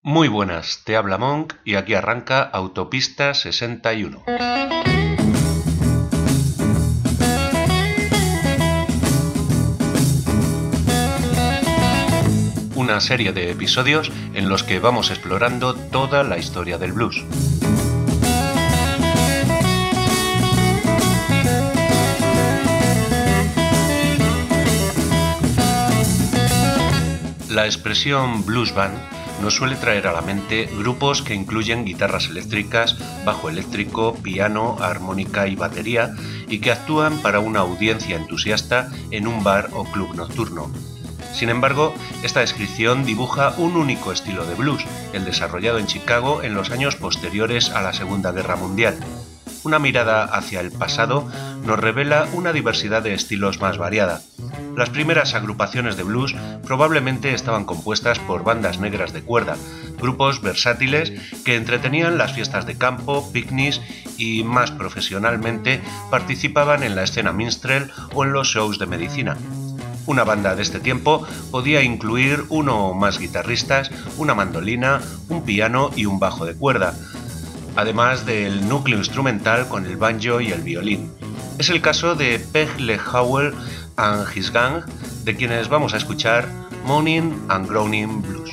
Muy buenas, te habla Monk y aquí arranca Autopista 61. Una serie de episodios en los que vamos explorando toda la historia del blues. La expresión blues band nos suele traer a la mente grupos que incluyen guitarras eléctricas, bajo eléctrico, piano, armónica y batería y que actúan para una audiencia entusiasta en un bar o club nocturno. Sin embargo, esta descripción dibuja un único estilo de blues, el desarrollado en Chicago en los años posteriores a la Segunda Guerra Mundial. Una mirada hacia el pasado nos revela una diversidad de estilos más variada. Las primeras agrupaciones de blues probablemente estaban compuestas por bandas negras de cuerda, grupos versátiles que entretenían las fiestas de campo, picnics y, más profesionalmente, participaban en la escena minstrel o en los shows de medicina. Una banda de este tiempo podía incluir uno o más guitarristas, una mandolina, un piano y un bajo de cuerda, además del núcleo instrumental con el banjo y el violín. Es el caso de Peg Leg Howell and His Gang, de quienes vamos a escuchar Moaning and Groaning Blues.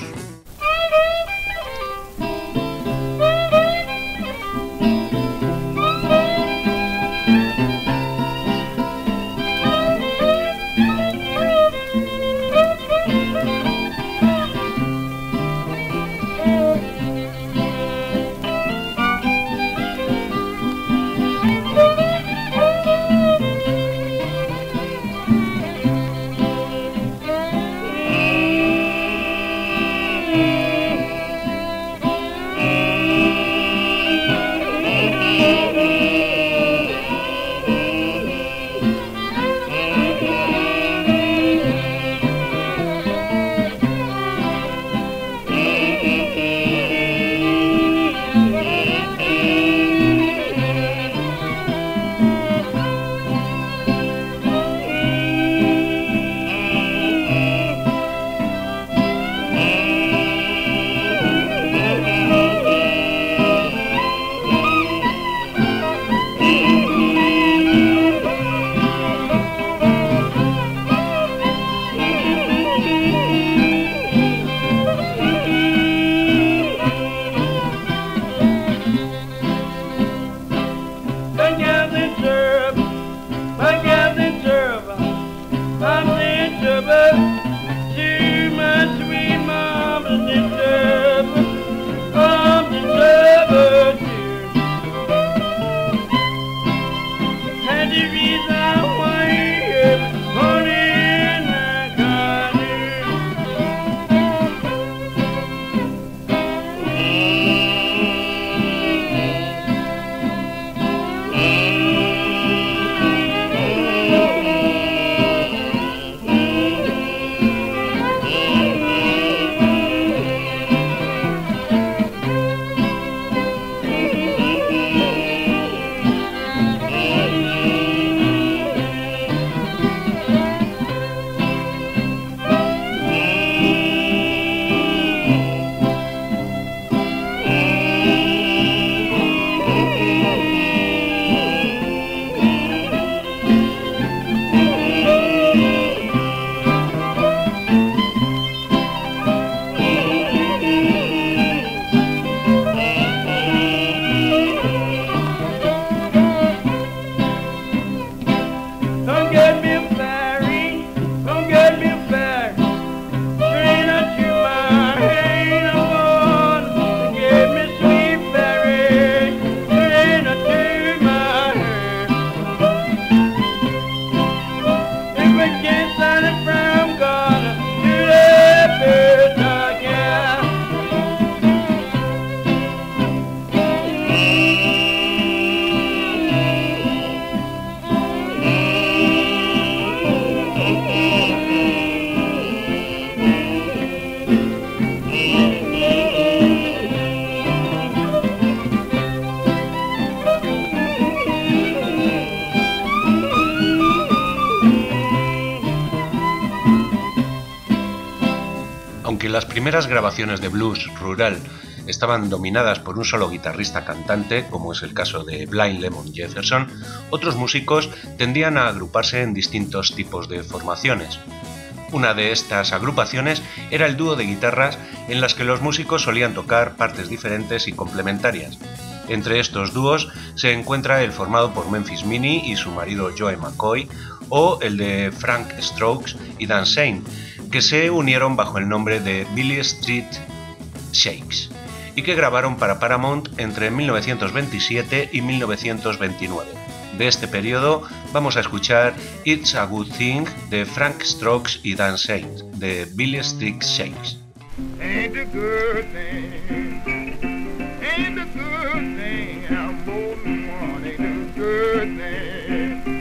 las primeras grabaciones de blues rural estaban dominadas por un solo guitarrista cantante, como es el caso de Blind Lemon Jefferson, otros músicos tendían a agruparse en distintos tipos de formaciones. Una de estas agrupaciones era el dúo de guitarras en las que los músicos solían tocar partes diferentes y complementarias. Entre estos dúos se encuentra el formado por Memphis Minnie y su marido Joe McCoy, o el de Frank Strokes y Dan Shane, que se unieron bajo el nombre de Billy Street Shakes y que grabaron para Paramount entre 1927 y 1929. De este periodo vamos a escuchar It's a Good Thing de Frank Strokes y Dan Shane, de Billy Street Shakes. Ain't a good thing, ain't a good thing, I'm more than one, ain't a good thing.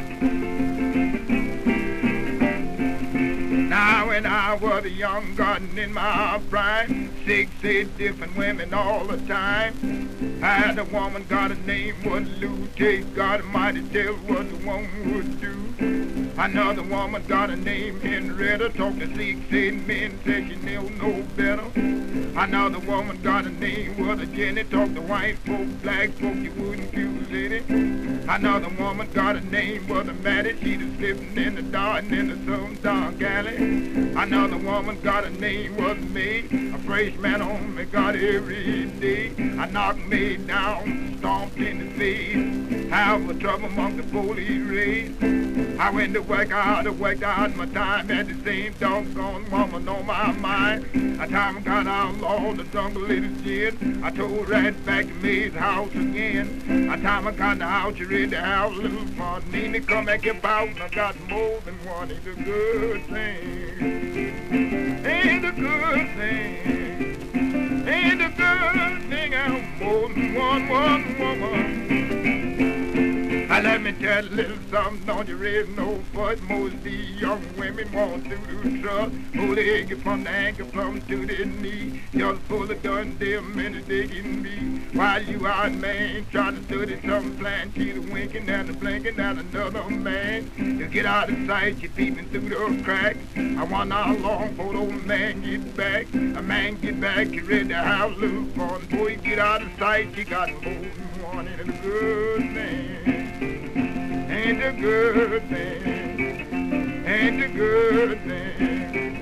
Now when I was a young garden in my prime, 6, 8 different women all the time. I had a woman got a name was Lou, take God Almighty tell what the woman would do. Another woman got a name Henrietta, talked to 6, 8 men, said she knew no better. Another woman got a name was a Jenny, talked to white folk, black folk, you wouldn't choose any. Another woman got a name was a Maddie, she was living in the dark and in the some dark alley. Another woman got a name was me, a fresh man on me got every day. I knocked me down, stomped in the face, have a trouble among the police race. I went to work out my time, had the same doggone woman on my mind. A time I got outlawed the jungle little gin, I told right back to May's house again. A time I got the house, you ready to have a little fun. Need me come back about, and I got more than one. It's a good thing, ain't a good thing, ain't a good thing, I'm more than one woman. Let me tell you a little something, don't you raise no fuss. Most of these young women want to do trust. Hold the egg from the ankle, plumb to the knee. Just full of done damn minute they can be. While you out, man, trying to study some plan, she's winking and a blinking at another man. You get out of sight, you're peeping through the crack. I wonder how long before the old man gets back. A man get back, you're ready to have a little fun. Before you get out of sight, you got more than one, and it's a good thing. Ain't a good thing, ain't a good thing.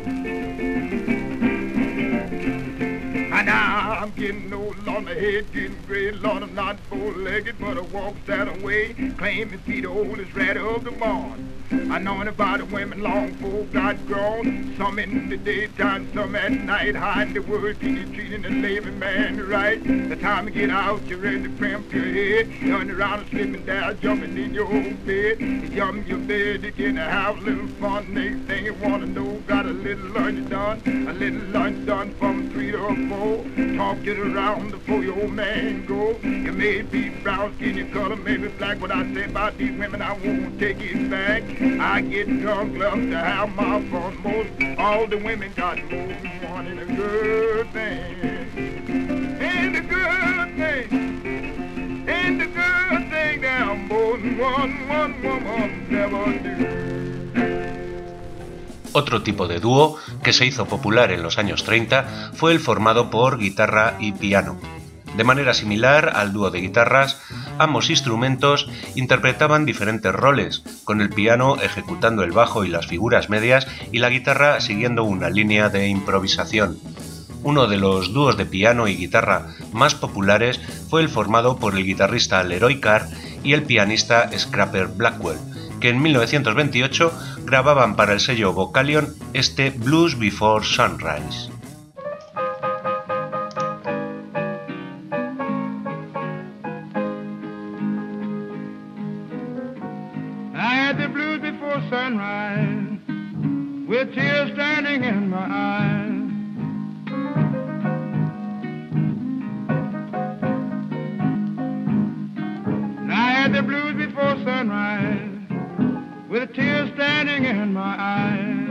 And now I'm getting old, on my head getting gray. Lord, I'm not four-legged, but I walk that way. Claiming to be the oldest rat of the barn. I know about the women long before got grown. Some in the daytime, some at night. Hiding the word, treating the labor man right. The time you get out, you're ready to cramp your head. Turn around and slipping down, jumping in your old bed. You jump in your bed, you get to have a little fun. Next thing you want to know, got a little lunch done. A little lunch done from 3 to 4. Talk it around before your old man go. You may be brown skin, your color may be black. What I say about these women, I won't take it back. I get drunk, love to have my fun. Most all the women got more than one, and a good thing. Ain't a good thing. Ain't a good thing. Now more than one woman never do. Otro tipo de dúo que se hizo popular en los años 30 fue el formado por guitarra y piano. De manera similar al dúo de guitarras, ambos instrumentos interpretaban diferentes roles, con el piano ejecutando el bajo y las figuras medias y la guitarra siguiendo una línea de improvisación. Uno de los dúos de piano y guitarra más populares fue el formado por el guitarrista Leroy Carr y el pianista Scrapper Blackwell, que en 1928 grababan para el sello Vocalion este Blues Before Sunrise. Sunrise, with tears standing in my eyes. I had the blues before sunrise, with tears standing in my eyes.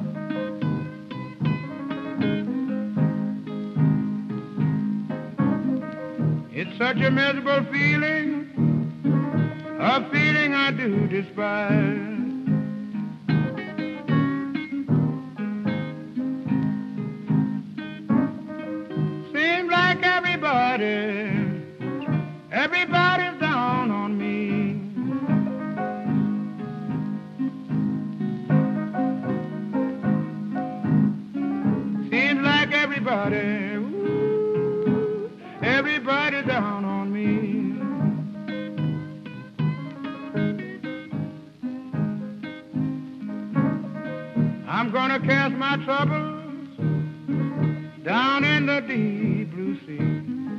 It's such a miserable feeling, a feeling I do despise. everybody down on me. I'm gonna cast my troubles down in the deep blue sea.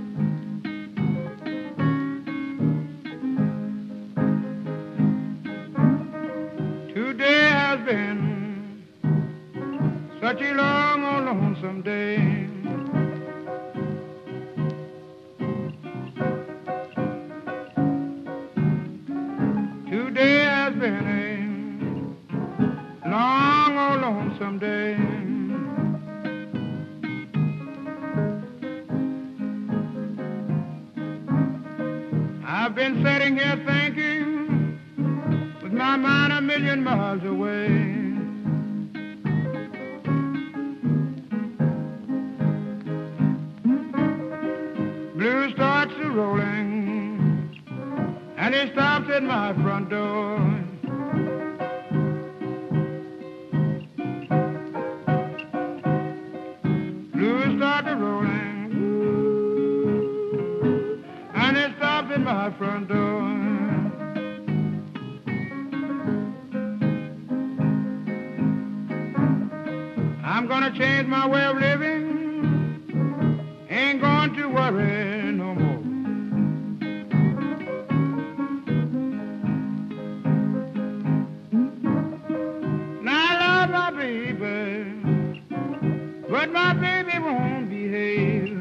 Today has been such a long, lonesome day. Today has been a long, lonesome day. I've been sitting here thinking with my mind a million miles away. Blue starts a rolling and it stops at my front door. Blue starts a rolling and it stops at my front door. I'm gonna change my way of living, ain't going to worry no more. Now I love my baby, but my baby won't behave.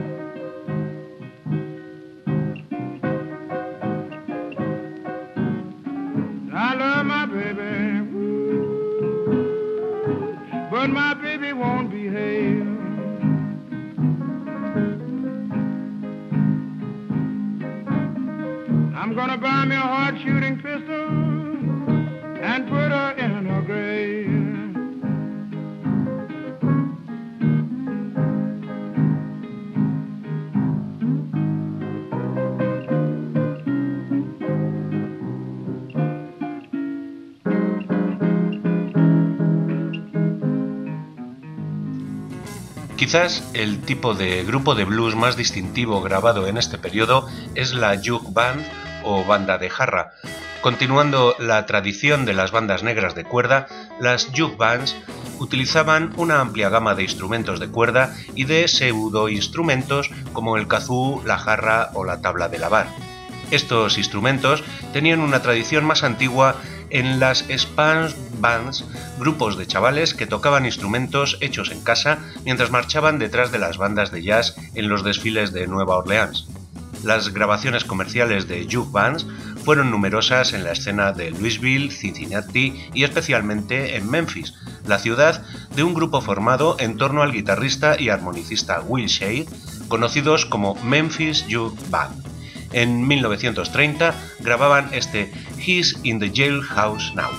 I love my baby, but my baby won't behave. I'm gonna buy me a hard shooting pistol and put her in her grave. Quizás el tipo de grupo de blues más distintivo grabado en este periodo es la Jug Band o banda de jarra. Continuando la tradición de las bandas negras de cuerda, las Jug Bands utilizaban una amplia gama de instrumentos de cuerda y de pseudoinstrumentos como el kazoo, la jarra o la tabla de lavar. Estos instrumentos tenían una tradición más antigua en las Spank Bands, grupos de chavales que tocaban instrumentos hechos en casa mientras marchaban detrás de las bandas de jazz en los desfiles de Nueva Orleans. Las grabaciones comerciales de Jug Bands fueron numerosas en la escena de Louisville, Cincinnati y especialmente en Memphis, la ciudad de un grupo formado en torno al guitarrista y armonicista Will Shade, conocidos como Memphis Jug Band. En 1930 grababan este He's in the Jailhouse Now.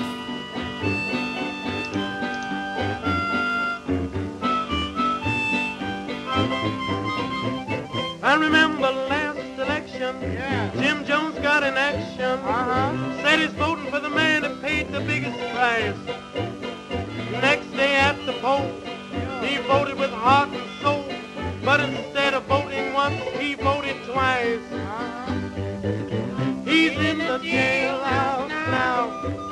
I remember last election, Jim Jones got in action, said he's voting for the man who paid the biggest price. Next day at the poll, he voted with heart and soul, but instead of voting once, he voted twice. He's in the jailhouse now.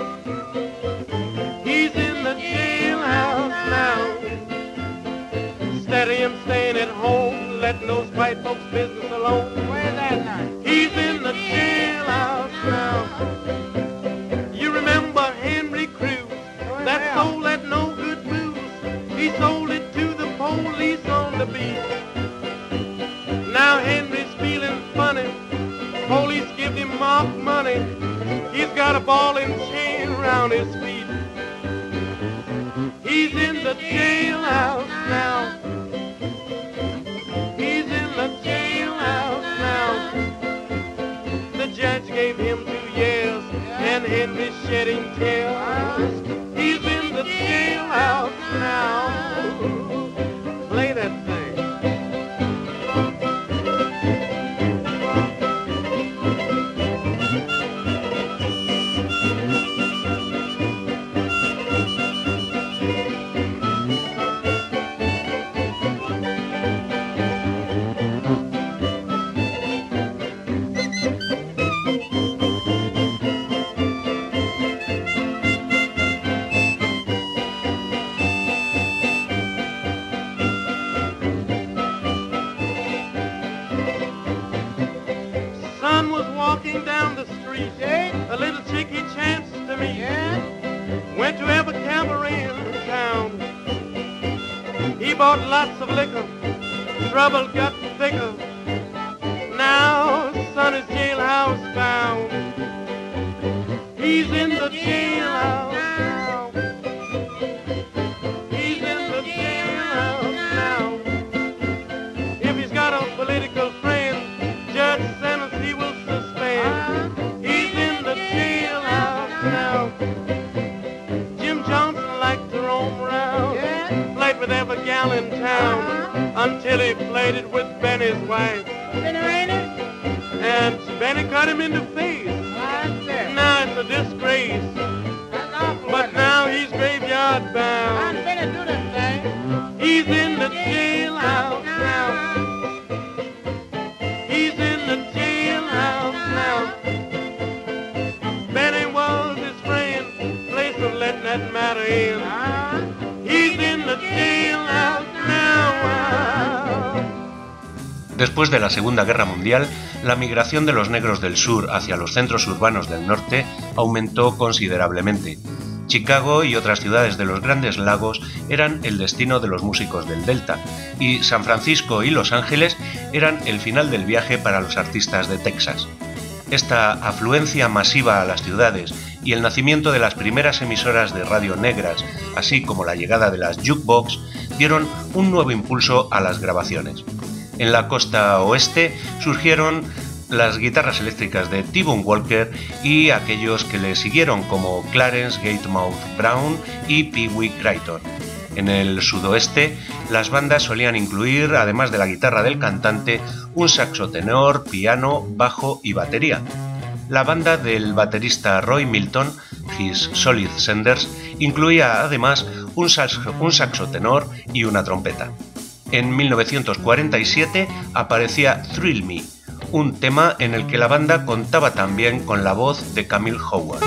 He's in the jailhouse now. Instead of him staying at home, letting those white folks' business alone. Where's that now? He's in the jailhouse now. You remember Henry Crews, that soul that no good booze. He sold it to the police on the beat. Now Henry's feeling funny. Police give him mock money. He's got a ball and chain around his feet. He's in the jailhouse now. He's in the jailhouse now. The judge gave him 2 years, and Henry's shedding tears. He's in the jailhouse now. Play that thing. walking down the street, a little chick he chanced to meet. Went to every cabaret in town. He bought lots of liquor, trouble got thicker. Now son is jailhouse bound. He's in the jailhouse now. He's in the jailhouse now. If he's got a political friend, judge sentence he will suspend. He's in the jailhouse now. Jim Johnson liked to roam around, played with every gal in town, until he played it with Benny's wife. And Benny cut him in the face. Now it's a disgrace. But now he's graveyard bound. He's in the jailhouse now. He's in the jailhouse now. Benny was his friend, place of letting that matter in. He's in the jailhouse now. Después de la Segunda Guerra Mundial, la migración de los negros del sur hacia los centros urbanos del norte aumentó considerablemente. Chicago y otras ciudades de los Grandes Lagos eran el destino de los músicos del Delta, y San Francisco y Los Ángeles eran el final del viaje para los artistas de Texas. Esta afluencia masiva a las ciudades y el nacimiento de las primeras emisoras de radio negras, así como la llegada de las jukebox, dieron un nuevo impulso a las grabaciones. En la costa oeste surgieron las guitarras eléctricas de T-Bone Walker y aquellos que le siguieron como Clarence Gatemouth Brown y Pee Wee Creighton. En el sudoeste, las bandas solían incluir, además de la guitarra del cantante, un saxo tenor, piano, bajo y batería. La banda del baterista Roy Milton, His Solid Senders, incluía además un saxo tenor y una trompeta. En 1947 aparecía Thrill Me, un tema en el que la banda contaba también con la voz de Camille Howard.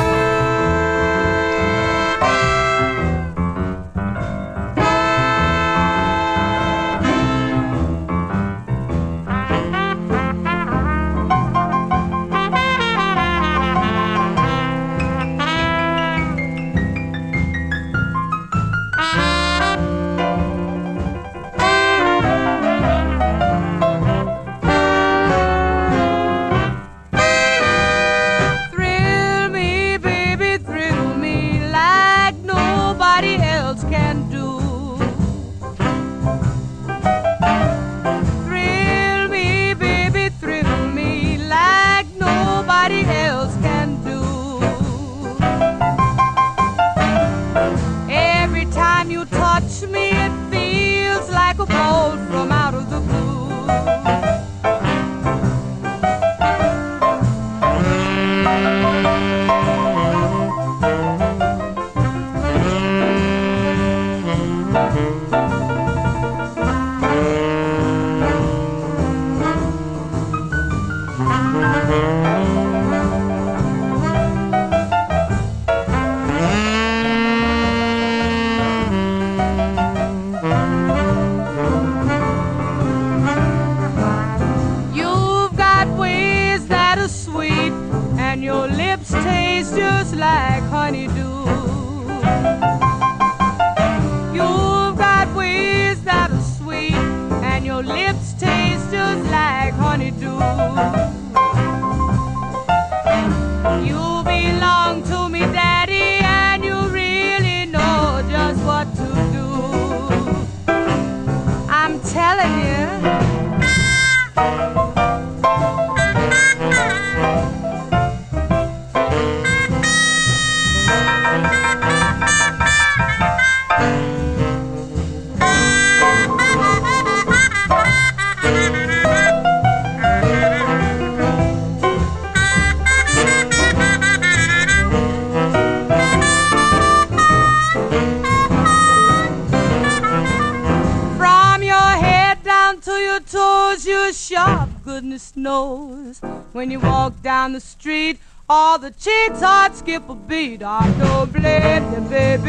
Goodness knows when you walk down the street, all the chicks' hearts skip a beat. I don't blame them,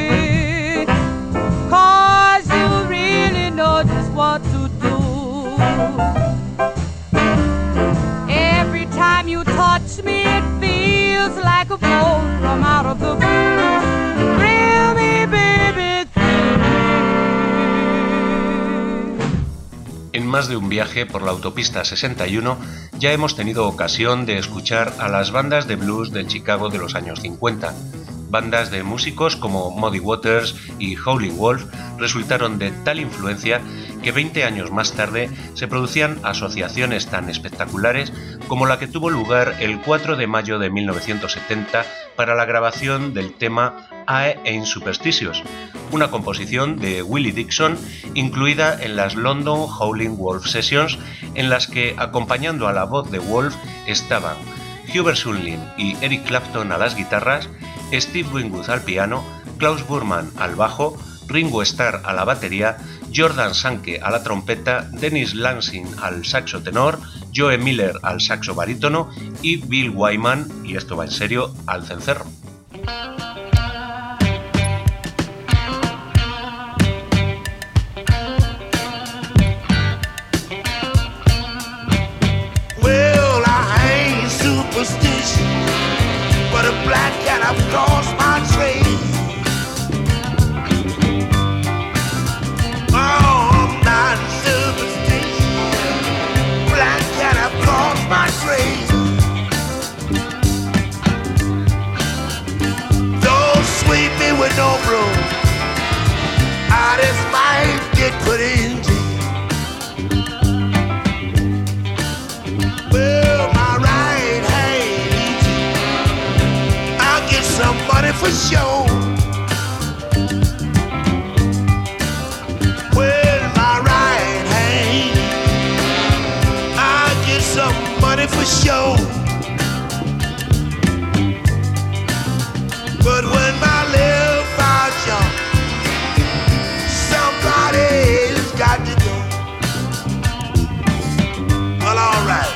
baby, 'cause you really know just what to do. Every time you touch me, más de un viaje por la autopista 61 ya hemos tenido ocasión de escuchar a las bandas de blues del Chicago de los años 50. Bandas de músicos como Muddy Waters y Howlin' Wolf resultaron de tal influencia que 20 años más tarde se producían asociaciones tan espectaculares como la que tuvo lugar el 4 de mayo de 1970 para la grabación del tema I Ain't Superstitious, una composición de Willie Dixon incluida en las London Howlin' Wolf Sessions, en las que, acompañando a la voz de Wolf, estaban Hubert Sumlin y Eric Clapton a las guitarras, Steve Winwood al piano, Klaus Burman al bajo, Ringo Starr a la batería, Jordan Sankey a la trompeta, Dennis Lansing al saxo tenor, Joe Miller al saxo barítono y Bill Wyman, y esto va en serio, al cencerro. But a black cat I've crossed my trail. Oh, I'm not superstitious. Black cat I've crossed my trail. Don't sweep me with no broom. I just might get put in jail. Well, my right hand, I'll get some money for sure. Well, my right hand, I'll get some money for sure. But when my left eye jump, somebody's got to go. Well, all right.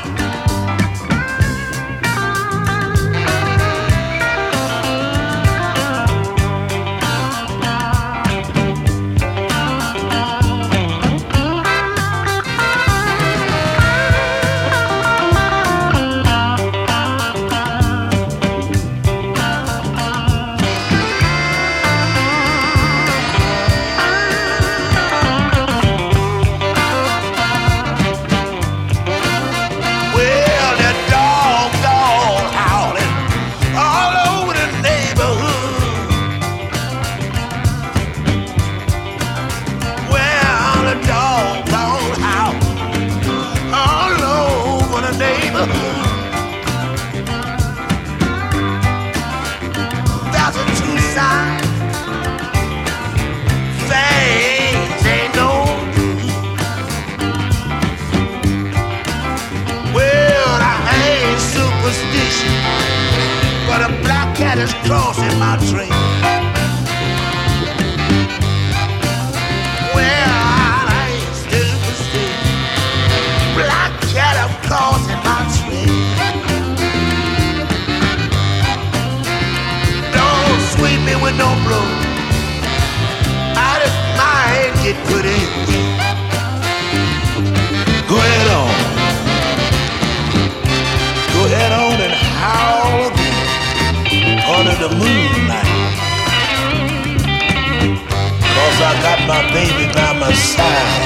Crossing my train. Well, I ain't superstitious. Black cat, I'm crossing my train. Don't sweep me with no blow. I just might get put in. Go ahead on. Go ahead on and howl again. Under the moonlight, 'cause I got my baby by my side.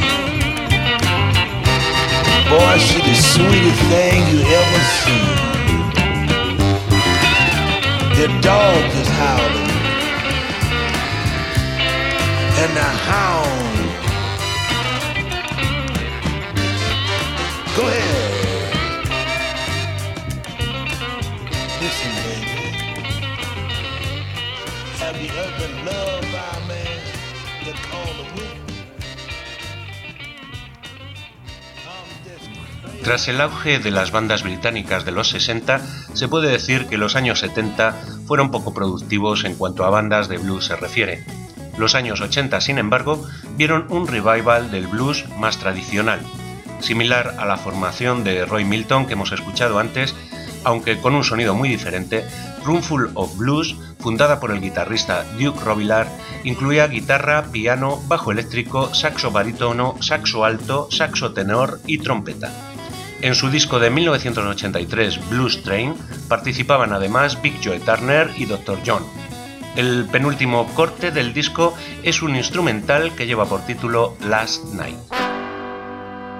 Boy, she the sweetest thing you ever seen. The dog is howling, and the hound. Go ahead. Listen, baby. Have you ever been loved by a man that called a woman? Tras el auge de las bandas británicas de los 60, se puede decir que los años 70 fueron poco productivos en cuanto a bandas de blues se refiere. Los años 80, sin embargo, vieron un revival del blues más tradicional, similar a la formación de Roy Milton que hemos escuchado antes, aunque con un sonido muy diferente. Roomful of Blues, fundada por el guitarrista Duke Robillard, incluía guitarra, piano, bajo eléctrico, saxo barítono, saxo alto, saxo tenor y trompeta. En su disco de 1983, Blues Train, participaban además Big Joe Turner y Dr. John. El penúltimo corte del disco es un instrumental que lleva por título Last Night.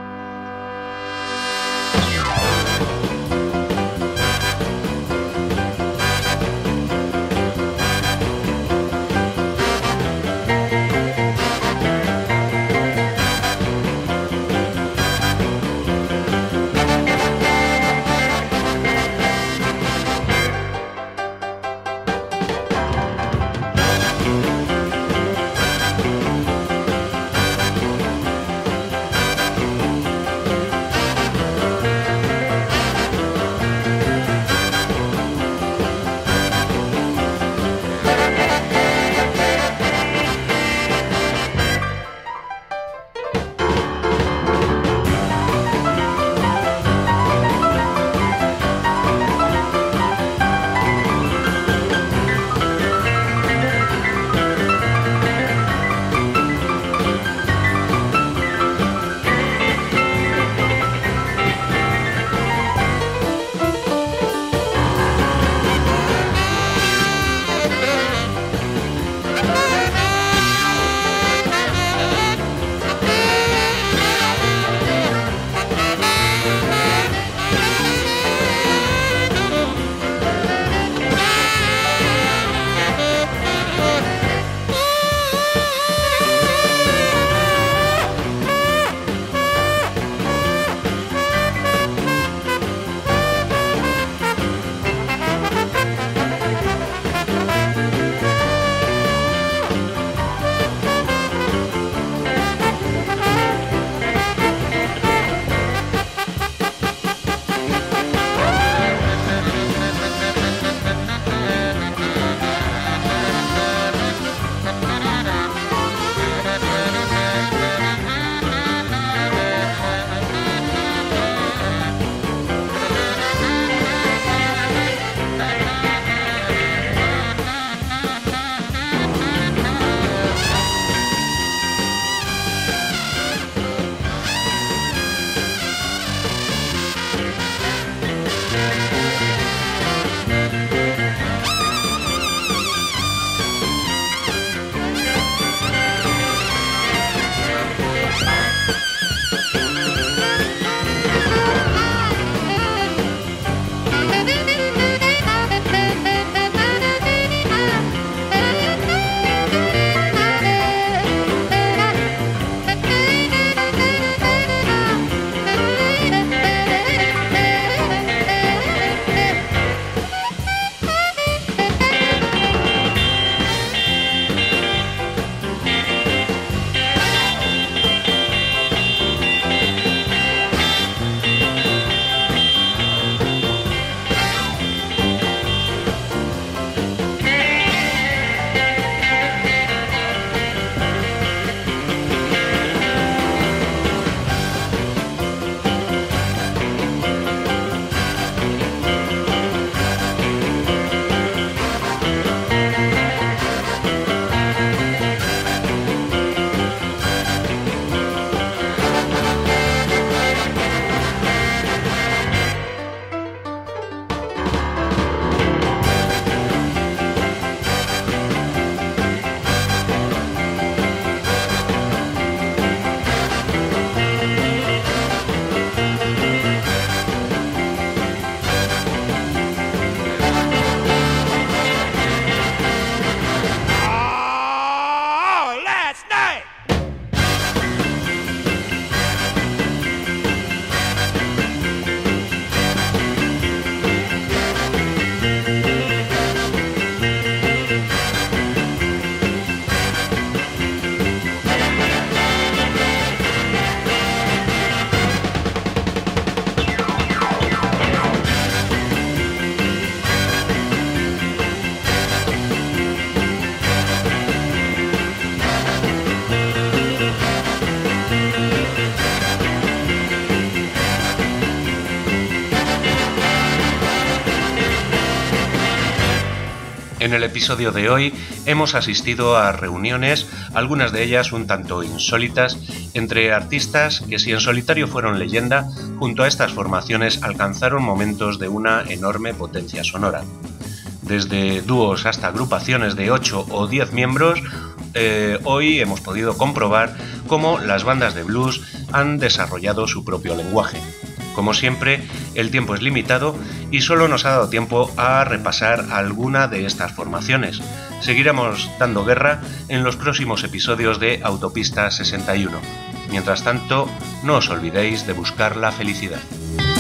En el episodio de hoy hemos asistido a reuniones, algunas de ellas un tanto insólitas, entre artistas que si en solitario fueron leyenda, junto a estas formaciones alcanzaron momentos de una enorme potencia sonora. Desde dúos hasta agrupaciones de 8 o 10 miembros, hoy hemos podido comprobar cómo las bandas de blues han desarrollado su propio lenguaje. Como siempre, el tiempo es limitado y solo nos ha dado tiempo a repasar alguna de estas formaciones. Seguiremos dando guerra en los próximos episodios de Autopista 61. Mientras tanto, no os olvidéis de buscar la felicidad.